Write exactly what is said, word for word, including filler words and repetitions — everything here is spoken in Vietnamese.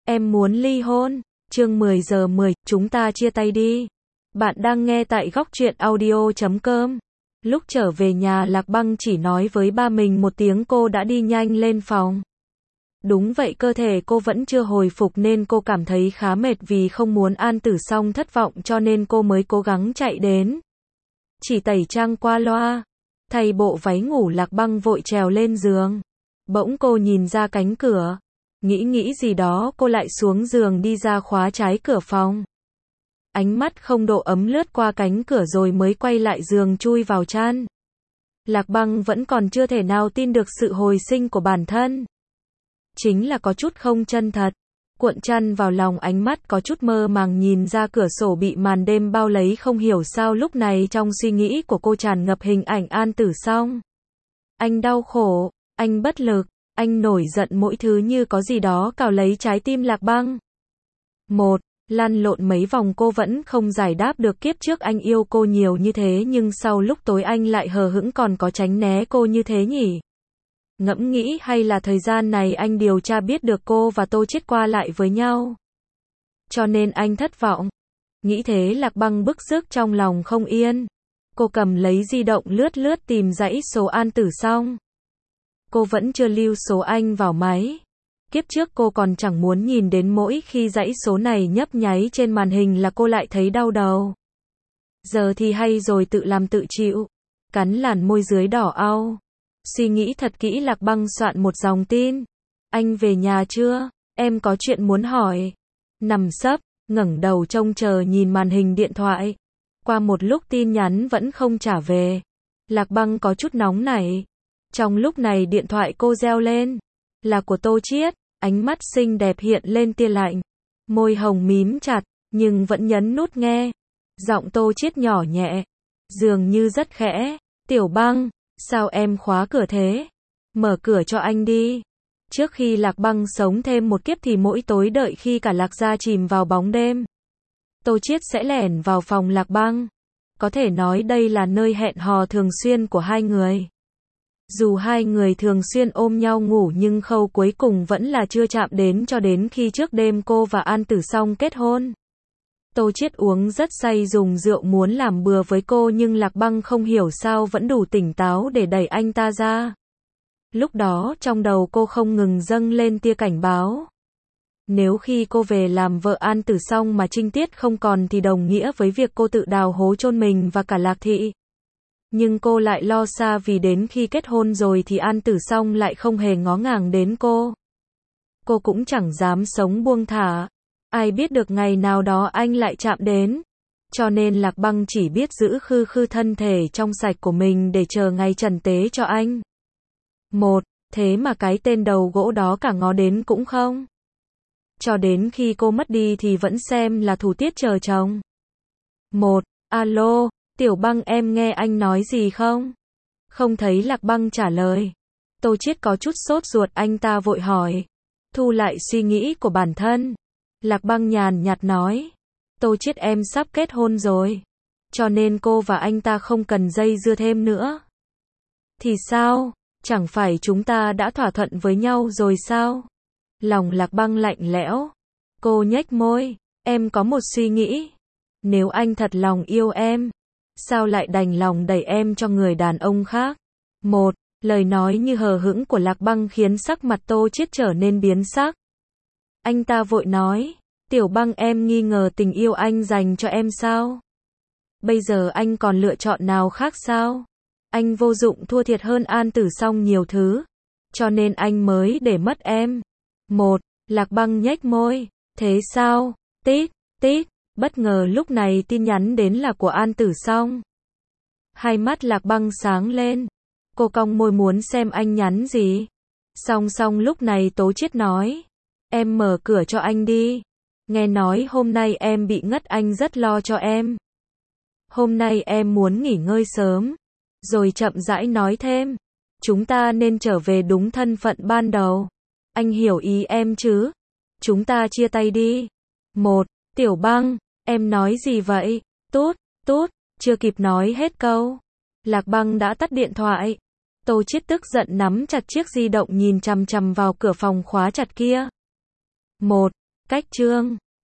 Em muốn ly hôn. Chương mười giờ mười, chúng ta chia tay đi. Bạn đang nghe tại góc truyện audio chấm com. Lúc trở về nhà Lạc Băng chỉ nói với ba mình một tiếng cô đã đi nhanh lên phòng. Đúng vậy, cơ thể cô vẫn chưa hồi phục nên cô cảm thấy khá mệt, vì không muốn An Tử Song thất vọng cho nên cô mới cố gắng chạy đến. Chỉ tẩy trang qua loa, thay bộ váy ngủ, Lạc Băng vội trèo lên giường. Bỗng cô nhìn ra cánh cửa. Nghĩ nghĩ gì đó, cô lại xuống giường đi ra khóa trái cửa phòng. Ánh mắt không độ ấm lướt qua cánh cửa rồi mới quay lại giường chui vào chăn. Lạc Băng vẫn còn chưa thể nào tin được sự hồi sinh của bản thân. Chính là có chút không chân thật. Cuộn chăn vào lòng, ánh mắt có chút mơ màng nhìn ra cửa sổ bị màn đêm bao lấy, không hiểu sao lúc này trong suy nghĩ của cô tràn ngập hình ảnh An Tử Song. Anh đau khổ, anh bất lực, anh nổi giận, mỗi thứ như có gì đó cào lấy trái tim Lạc Băng. Một, lăn lộn mấy vòng cô vẫn không giải đáp được kiếp trước anh yêu cô nhiều như thế nhưng sau lúc tối anh lại hờ hững còn có tránh né cô như thế nhỉ? Ngẫm nghĩ hay là thời gian này anh điều tra biết được cô và Tô Chiết qua lại với nhau, cho nên anh thất vọng. Nghĩ thế Lạc Băng bức rứt trong lòng không yên. Cô cầm lấy di động lướt lướt tìm dãy số An Tử Song. Cô vẫn chưa lưu số anh vào máy. Kiếp trước cô còn chẳng muốn nhìn đến, mỗi khi dãy số này nhấp nháy trên màn hình là cô lại thấy đau đầu. Giờ thì hay rồi, tự làm tự chịu. Cắn làn môi dưới đỏ au. Suy nghĩ thật kỹ, Lạc Băng soạn một dòng tin. Anh về nhà chưa? Em có chuyện muốn hỏi. Nằm sấp, ngẩng đầu trông chờ nhìn màn hình điện thoại. Qua một lúc tin nhắn vẫn không trả về. Lạc Băng có chút nóng nảy. Trong lúc này điện thoại cô reo lên. Là của Tô Chiết. Ánh mắt xinh đẹp hiện lên tia lạnh. Môi hồng mím chặt, nhưng vẫn nhấn nút nghe. Giọng Tô Chiết nhỏ nhẹ, dường như rất khẽ. Tiểu Băng, sao em khóa cửa thế? Mở cửa cho anh đi. Trước khi Lạc Băng sống thêm một kiếp thì mỗi tối đợi khi cả Lạc gia chìm vào bóng đêm, Tô Chiết sẽ lẻn vào phòng Lạc Băng. Có thể nói đây là nơi hẹn hò thường xuyên của hai người. Dù hai người thường xuyên ôm nhau ngủ nhưng khâu cuối cùng vẫn là chưa chạm đến, cho đến khi trước đêm cô và An Tử Song kết hôn. Tô Chiết uống rất say, dùng rượu muốn làm bừa với cô nhưng Lạc Băng không hiểu sao vẫn đủ tỉnh táo để đẩy anh ta ra. Lúc đó trong đầu cô không ngừng dâng lên tia cảnh báo. Nếu khi cô về làm vợ An Tử Song mà trinh tiết không còn thì đồng nghĩa với việc cô tự đào hố chôn mình và cả Lạc thị. Nhưng cô lại lo xa, vì đến khi kết hôn rồi thì An Tử Song lại không hề ngó ngàng đến cô. Cô cũng chẳng dám sống buông thả. Ai biết được ngày nào đó anh lại chạm đến. Cho nên Lạc Băng chỉ biết giữ khư khư thân thể trong sạch của mình để chờ ngày trần tế cho anh. Một, thế mà cái tên đầu gỗ đó cả ngó đến cũng không. Cho đến khi cô mất đi thì vẫn xem là thủ tiết chờ chồng. Một, alo, Tiểu Băng, em nghe anh nói gì không? Không thấy Lạc Băng trả lời. Tô Chiết có chút sốt ruột, anh ta vội hỏi. Thu lại suy nghĩ của bản thân, Lạc Băng nhàn nhạt nói. Tô Chiết, em sắp kết hôn rồi, cho nên cô và anh ta không cần dây dưa thêm nữa. Thì sao? Chẳng phải chúng ta đã thỏa thuận với nhau rồi sao? Lòng Lạc Băng lạnh lẽo. Cô nhếch môi. Em có một suy nghĩ. Nếu anh thật lòng yêu em, sao lại đành lòng đẩy em cho người đàn ông khác? Một, lời nói như hờ hững của Lạc Băng khiến sắc mặt Tô Chiết trở nên biến sắc. Anh ta vội nói. Tiểu Băng, em nghi ngờ tình yêu anh dành cho em sao? Bây giờ anh còn lựa chọn nào khác sao? Anh vô dụng, thua thiệt hơn An Tử Song nhiều thứ, cho nên anh mới để mất em. Một, Lạc Băng nhếch môi. Thế sao? Tít, tít. Bất ngờ lúc này tin nhắn đến là của An Tử Song. Hai mắt Lạc Băng sáng lên. Cô cong môi muốn xem anh nhắn gì. Song song lúc này Tố Chiết nói. Em mở cửa cho anh đi. Nghe nói hôm nay em bị ngất, anh rất lo cho em. Hôm nay em muốn nghỉ ngơi sớm. Rồi chậm rãi nói thêm. Chúng ta nên trở về đúng thân phận ban đầu. Anh hiểu ý em chứ? Chúng ta chia tay đi. Một, Tiểu Băng, em nói gì vậy? Tút, tút, chưa kịp nói hết câu. Lạc Băng đã tắt điện thoại. Tô Chiết tức giận nắm chặt chiếc di động nhìn chằm chằm vào cửa phòng khóa chặt kia. Một, Cách chương